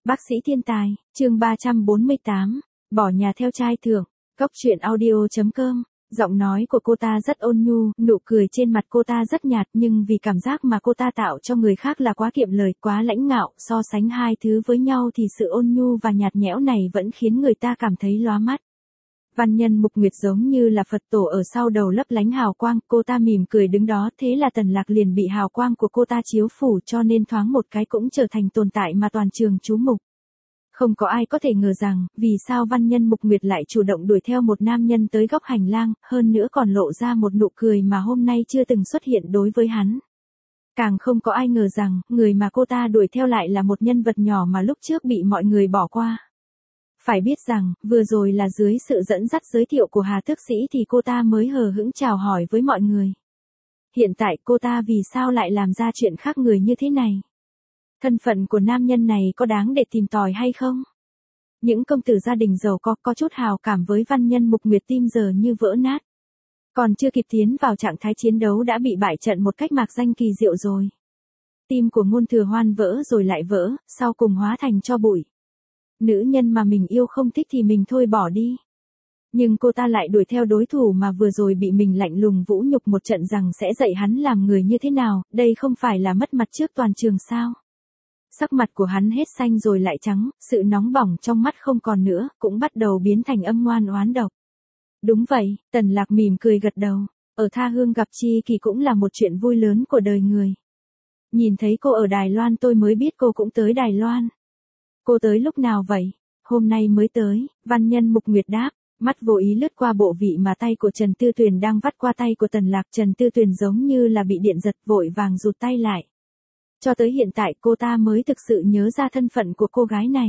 Bác sĩ thiên tài, chương 348, bỏ nhà theo trai thưởng, Cốc truyện audio.com. Giọng nói của cô ta rất ôn nhu, nụ cười trên mặt cô ta rất nhạt, nhưng vì cảm giác mà cô ta tạo cho người khác là quá kiệm lời, quá lãnh ngạo, so sánh hai thứ với nhau thì sự ôn nhu và nhạt nhẽo này vẫn khiến người ta cảm thấy lóa mắt. Văn Nhân Mục Nguyệt giống như là Phật tổ ở sau đầu lấp lánh hào quang, cô ta mỉm cười đứng đó, thế là Tần Lạc liền bị hào quang của cô ta chiếu phủ, cho nên thoáng một cái cũng trở thành tồn tại mà toàn trường chú mục. Không có ai có thể ngờ rằng, vì sao Văn Nhân Mục Nguyệt lại chủ động đuổi theo một nam nhân tới góc hành lang, hơn nữa còn lộ ra một nụ cười mà hôm nay chưa từng xuất hiện đối với hắn. Càng không có ai ngờ rằng, người mà cô ta đuổi theo lại là một nhân vật nhỏ mà lúc trước bị mọi người bỏ qua. Phải biết rằng, vừa rồi là dưới sự dẫn dắt giới thiệu của Hà Tước Sĩ thì cô ta mới hờ hững chào hỏi với mọi người. Hiện tại cô ta vì sao lại làm ra chuyện khác người như thế này? Thân phận của nam nhân này có đáng để tìm tòi hay không? Những công tử gia đình giàu có chút hào cảm với Văn Nhân Mục Nguyệt tim giờ như vỡ nát. Còn chưa kịp tiến vào trạng thái chiến đấu đã bị bại trận một cách mạc danh kỳ diệu rồi. Tim của Ngôn Thừa Hoan vỡ rồi lại vỡ, sau cùng hóa thành tro bụi. Nữ nhân mà mình yêu không thích thì mình thôi bỏ đi. Nhưng cô ta lại đuổi theo đối thủ mà vừa rồi bị mình lạnh lùng vũ nhục một trận rằng sẽ dạy hắn làm người như thế nào, đây không phải là mất mặt trước toàn trường sao? Sắc mặt của hắn hết xanh rồi lại trắng, sự nóng bỏng trong mắt không còn nữa, cũng bắt đầu biến thành âm ngoan oán độc. Đúng vậy, Tần Lạc mỉm cười gật đầu, ở tha hương gặp tri kỷ cũng là một chuyện vui lớn của đời người. Nhìn thấy cô ở Đài Loan tôi mới biết cô cũng tới Đài Loan. Cô tới lúc nào vậy? Hôm nay mới tới, Văn Nhân Mục Nguyệt đáp, mắt vô ý lướt qua bộ vị mà tay của Trần Tư Tuyền đang vắt qua tay của Tần Lạc. Trần Tư Tuyền giống như là bị điện giật, vội vàng rụt tay lại. Cho tới hiện tại cô ta mới thực sự nhớ ra thân phận của cô gái này.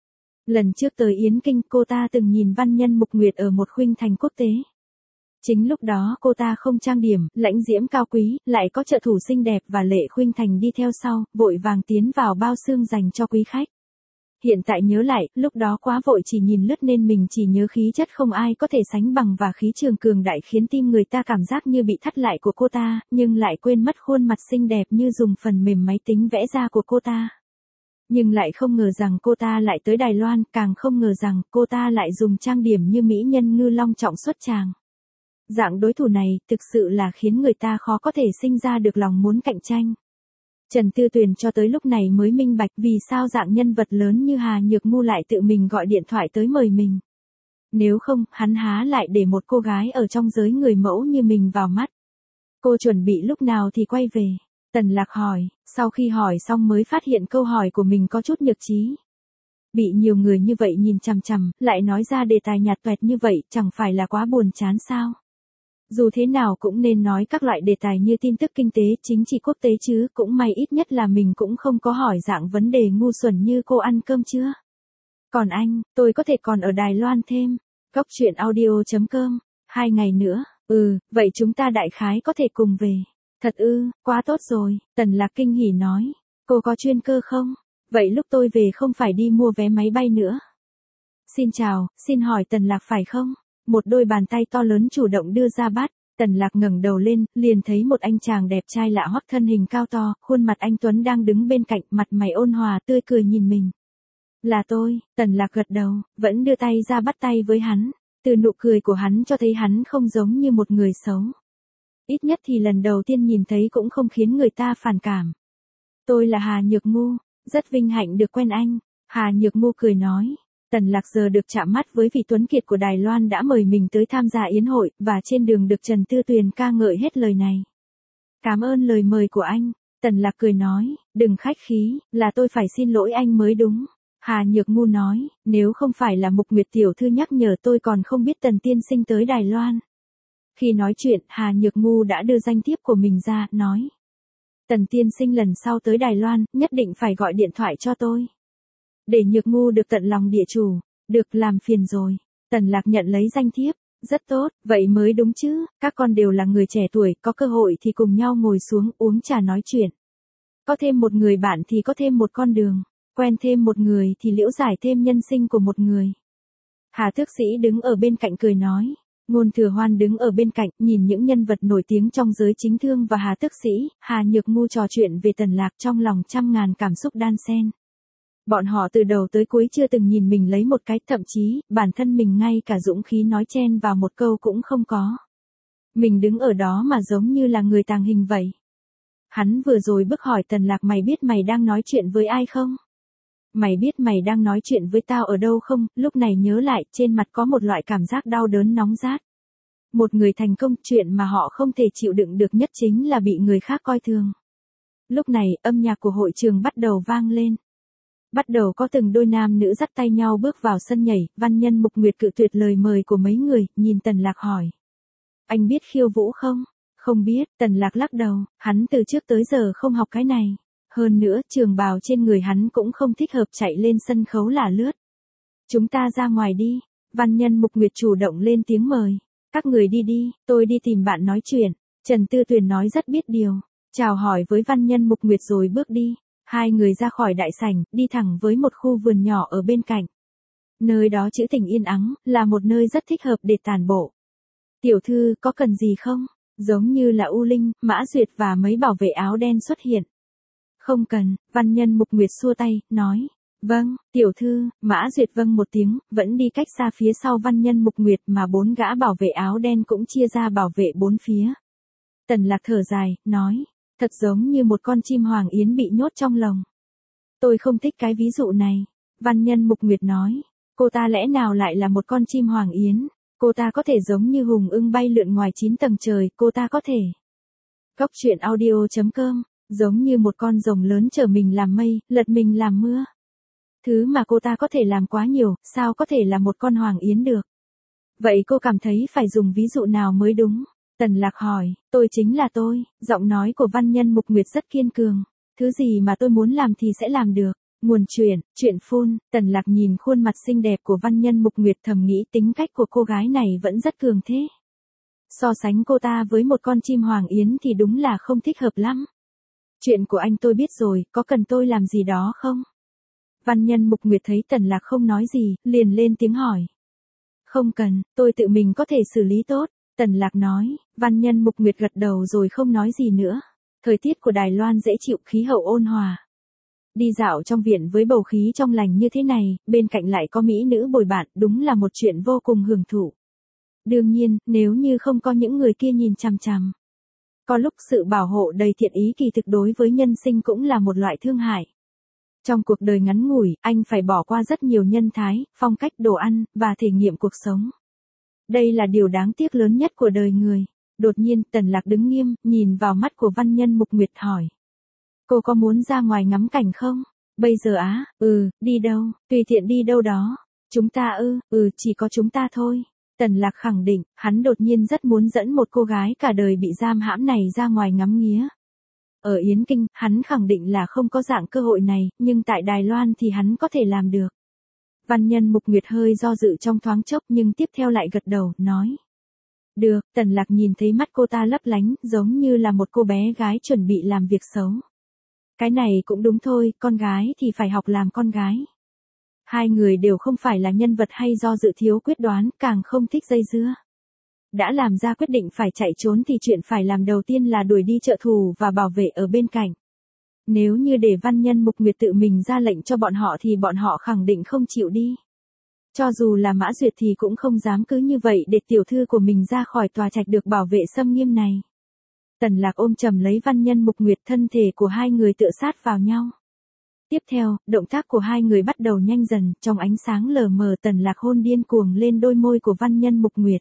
Lần trước tới Yến Kinh cô ta từng nhìn Văn Nhân Mục Nguyệt ở một khuynh thành quốc tế. Chính lúc đó cô ta không trang điểm, lãnh diễm cao quý, lại có trợ thủ xinh đẹp và Lệ Khuynh Thành đi theo sau, vội vàng tiến vào bao xương dành cho quý khách. Hiện tại nhớ lại, lúc đó quá vội chỉ nhìn lướt nên mình chỉ nhớ khí chất không ai có thể sánh bằng và khí trường cường đại khiến tim người ta cảm giác như bị thắt lại của cô ta, nhưng lại quên mất khuôn mặt xinh đẹp như dùng phần mềm máy tính vẽ ra của cô ta. Nhưng lại không ngờ rằng cô ta lại tới Đài Loan, càng không ngờ rằng cô ta lại dùng trang điểm như mỹ nhân ngư long trọng xuất tràng. Dạng đối thủ này thực sự là khiến người ta khó có thể sinh ra được lòng muốn cạnh tranh. Trần Tư Tuyền cho tới lúc này mới minh bạch vì sao dạng nhân vật lớn như Hà Nhược Ngu lại tự mình gọi điện thoại tới mời mình. Nếu không, hắn há lại để một cô gái ở trong giới người mẫu như mình vào mắt. Cô chuẩn bị lúc nào thì quay về? Tần Lạc hỏi, sau khi hỏi xong mới phát hiện câu hỏi của mình có chút nhược trí. Bị nhiều người như vậy nhìn chằm chằm, lại nói ra đề tài nhạt toẹt như vậy, chẳng phải là quá buồn chán sao? Dù thế nào cũng nên nói các loại đề tài như tin tức kinh tế, chính trị quốc tế chứ, cũng may ít nhất là mình cũng không có hỏi dạng vấn đề ngu xuẩn như cô ăn cơm chưa? Còn anh, tôi có thể còn ở Đài Loan thêm. Cốc truyện audio.com, 2 ngày nữa, vậy chúng ta đại khái có thể cùng về. Thật quá tốt rồi, Tần Lạc kinh hỉ nói, cô có chuyên cơ không? Vậy lúc tôi về không phải đi mua vé máy bay nữa. Xin chào, xin hỏi Tần Lạc phải không? Một đôi bàn tay to lớn chủ động đưa ra bắt, Tần Lạc ngẩng đầu lên, liền thấy một anh chàng đẹp trai lạ hoắc thân hình cao to, khuôn mặt anh tuấn đang đứng bên cạnh, mặt mày ôn hòa tươi cười nhìn mình. Là tôi, Tần Lạc gật đầu, vẫn đưa tay ra bắt tay với hắn, từ nụ cười của hắn cho thấy hắn không giống như một người xấu. Ít nhất thì lần đầu tiên nhìn thấy cũng không khiến người ta phản cảm. Tôi là Hà Nhược Ngu, rất vinh hạnh được quen anh, Hà Nhược Ngu cười nói. Tần Lạc giờ được chạm mắt với vị tuấn kiệt của Đài Loan đã mời mình tới tham gia yến hội, và trên đường được Trần Tư Tuyền ca ngợi hết lời này. Cảm ơn lời mời của anh, Tần Lạc cười nói, đừng khách khí, là tôi phải xin lỗi anh mới đúng. Hà Nhược Ngu nói, nếu không phải là Mục Nguyệt tiểu thư nhắc nhở tôi còn không biết Tần tiên sinh tới Đài Loan. Khi nói chuyện, Hà Nhược Ngu đã đưa danh thiếp của mình ra, nói. Tần tiên sinh lần sau tới Đài Loan, nhất định phải gọi điện thoại cho tôi. Để Nhược Ngu được tận lòng địa chủ, được làm phiền rồi. Tần Lạc nhận lấy danh thiếp, rất tốt, vậy mới đúng chứ, các con đều là người trẻ tuổi, có cơ hội thì cùng nhau ngồi xuống uống trà nói chuyện. Có thêm một người bạn thì có thêm một con đường, quen thêm một người thì liễu giải thêm nhân sinh của một người. Hà Tước Sĩ đứng ở bên cạnh cười nói, Ngôn Thừa Hoan đứng ở bên cạnh, nhìn những nhân vật nổi tiếng trong giới chính thương và Hà Tước Sĩ, Hà Nhược Ngu trò chuyện về Tần Lạc trong lòng trăm ngàn cảm xúc đan xen. Bọn họ từ đầu tới cuối chưa từng nhìn mình lấy một cái, thậm chí, bản thân mình ngay cả dũng khí nói chen vào một câu cũng không có. Mình đứng ở đó mà giống như là người tàng hình vậy. Hắn vừa rồi bức hỏi Tần Lạc, mày biết mày đang nói chuyện với ai không? Mày biết mày đang nói chuyện với tao ở đâu không? Lúc này nhớ lại, trên mặt có một loại cảm giác đau đớn nóng rát. Một người thành công, chuyện mà họ không thể chịu đựng được nhất chính là bị người khác coi thường. Lúc này, âm nhạc của hội trường bắt đầu vang lên. Bắt đầu có từng đôi nam nữ dắt tay nhau bước vào sân nhảy, Văn Nhân Mục Nguyệt cự tuyệt lời mời của mấy người, nhìn Tần Lạc hỏi. Anh biết khiêu vũ không? Không biết, Tần Lạc lắc đầu, hắn từ trước tới giờ không học cái này. Hơn nữa, trường bào trên người hắn cũng không thích hợp chạy lên sân khấu là lướt. Chúng ta ra ngoài đi, Văn Nhân Mục Nguyệt chủ động lên tiếng mời. Các người đi đi, tôi đi tìm bạn nói chuyện. Trần Tư Tuyền nói rất biết điều, chào hỏi với Văn Nhân Mục Nguyệt rồi bước đi. Hai người ra khỏi đại sảnh, đi thẳng với một khu vườn nhỏ ở bên cạnh. Nơi đó trữ tình yên ắng, là một nơi rất thích hợp để tản bộ. Tiểu thư, có cần gì không? Giống như là U Linh, Mã Duyệt và mấy bảo vệ áo đen xuất hiện. Không cần, Văn Nhân Mục Nguyệt xua tay, nói. Vâng, tiểu thư, Mã Duyệt vâng một tiếng, vẫn đi cách xa phía sau Văn Nhân Mục Nguyệt mà bốn gã bảo vệ áo đen cũng chia ra bảo vệ bốn phía. Tần Lạc thở dài, nói. Thật giống như một con chim hoàng yến bị nhốt trong lồng. Tôi không thích cái ví dụ này. Văn Nhân Mục Nguyệt nói. Cô ta lẽ nào lại là một con chim hoàng yến? Cô ta có thể giống như hùng ưng bay lượn ngoài 9 tầng trời, cô ta có thể. Góc truyện audio.com, giống như một con rồng lớn chở mình làm mây, lật mình làm mưa. Thứ mà cô ta có thể làm quá nhiều, sao có thể là một con hoàng yến được? Vậy cô cảm thấy phải dùng ví dụ nào mới đúng? Tần Lạc hỏi, tôi chính là tôi, giọng nói của Văn Nhân Mục Nguyệt rất kiên cường. Thứ gì mà tôi muốn làm thì sẽ làm được. Nguồn chuyện phun, Tần Lạc nhìn khuôn mặt xinh đẹp của Văn Nhân Mục Nguyệt thầm nghĩ tính cách của cô gái này vẫn rất cường thế. So sánh cô ta với một con chim hoàng yến thì đúng là không thích hợp lắm. Chuyện của anh tôi biết rồi, có cần tôi làm gì đó không? Văn Nhân Mục Nguyệt thấy Tần Lạc không nói gì, liền lên tiếng hỏi. Không cần, tôi tự mình có thể xử lý tốt. Tần Lạc nói, Văn Nhân Mục Nguyệt gật đầu rồi không nói gì nữa. Thời tiết của Đài Loan dễ chịu, khí hậu ôn hòa. Đi dạo trong viện với bầu khí trong lành như thế này, bên cạnh lại có mỹ nữ bồi bạn, đúng là một chuyện vô cùng hưởng thụ. Đương nhiên, nếu như không có những người kia nhìn chằm chằm. Có lúc sự bảo hộ đầy thiện ý kỳ thực đối với nhân sinh cũng là một loại thương hại. Trong cuộc đời ngắn ngủi, anh phải bỏ qua rất nhiều nhân thái, phong cách đồ ăn, và thể nghiệm cuộc sống. Đây là điều đáng tiếc lớn nhất của đời người. Đột nhiên, Tần Lạc đứng nghiêm, nhìn vào mắt của Văn Nhân Mục Nguyệt hỏi. Cô có muốn ra ngoài ngắm cảnh không? Bây giờ á, đi đâu, tùy tiện đi đâu đó. Chúng ta chỉ có chúng ta thôi. Tần Lạc khẳng định, hắn đột nhiên rất muốn dẫn một cô gái cả đời bị giam hãm này ra ngoài ngắm nghía. Ở Yến Kinh, hắn khẳng định là không có dạng cơ hội này, nhưng tại Đài Loan thì hắn có thể làm được. Văn Nhân Mục Nguyệt hơi do dự trong thoáng chốc nhưng tiếp theo lại gật đầu, nói. Được, Tần Lạc nhìn thấy mắt cô ta lấp lánh, giống như là một cô bé gái chuẩn bị làm việc xấu. Cái này cũng đúng thôi, con gái thì phải học làm con gái. Hai người đều không phải là nhân vật hay do dự thiếu quyết đoán, càng không thích dây dưa. Đã làm ra quyết định phải chạy trốn thì chuyện phải làm đầu tiên là đuổi đi trợ thù và bảo vệ ở bên cạnh. Nếu như để Văn Nhân Mục Nguyệt tự mình ra lệnh cho bọn họ thì bọn họ khẳng định không chịu đi. Cho dù là Mã Duyệt thì cũng không dám cứ như vậy để tiểu thư của mình ra khỏi tòa trạch được bảo vệ xâm nghiêm này. Tần Lạc ôm chầm lấy Văn Nhân Mục Nguyệt, thân thể của hai người tựa sát vào nhau. Tiếp theo, động tác của hai người bắt đầu nhanh dần, trong ánh sáng lờ mờ Tần Lạc hôn điên cuồng lên đôi môi của Văn Nhân Mục Nguyệt.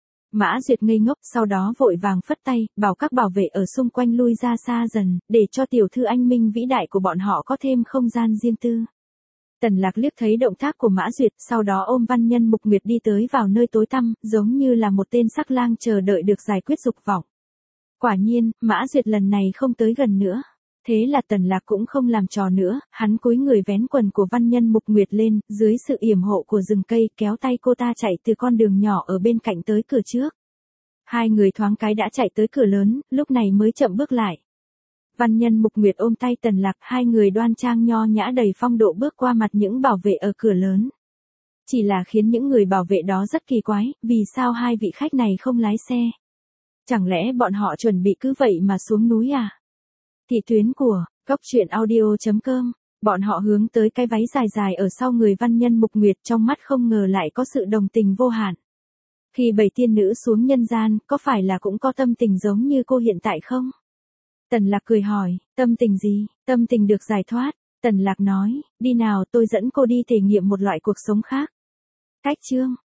Mã Duyệt ngây ngốc, sau đó vội vàng phất tay, bảo các bảo vệ ở xung quanh lui ra xa dần, để cho tiểu thư anh minh vĩ đại của bọn họ có thêm không gian riêng tư. Tần Lạc liếc thấy động tác của Mã Duyệt, sau đó ôm Văn Nhân Mục Nguyệt đi tới vào nơi tối tăm, giống như là một tên sắc lang chờ đợi được giải quyết dục vọng. Quả nhiên, Mã Duyệt lần này không tới gần nữa. Thế là Tần Lạc cũng không làm trò nữa, hắn cúi người vén quần của Văn Nhân Mục Nguyệt lên, dưới sự yểm hộ của rừng cây, kéo tay cô ta chạy từ con đường nhỏ ở bên cạnh tới cửa trước. Hai người thoáng cái đã chạy tới cửa lớn, lúc này mới chậm bước lại. Văn Nhân Mục Nguyệt ôm tay Tần Lạc, hai người đoan trang nho nhã đầy phong độ bước qua mặt những bảo vệ ở cửa lớn. Chỉ là khiến những người bảo vệ đó rất kỳ quái, vì sao hai vị khách này không lái xe? Chẳng lẽ bọn họ chuẩn bị cứ vậy mà xuống núi à? Thị tuyến của góc truyện audio.com Bọn họ hướng tới cái váy dài dài ở sau người văn nhân Mục Nguyệt, trong mắt không ngờ lại có sự đồng tình vô hạn. Khi 7 tiên nữ xuống nhân gian, có phải là cũng có tâm tình giống như cô hiện tại không? Tần Lạc cười hỏi, tâm tình gì? Tâm tình được giải thoát. Tần Lạc nói, đi nào tôi dẫn cô đi thể nghiệm một loại cuộc sống khác. Cách chương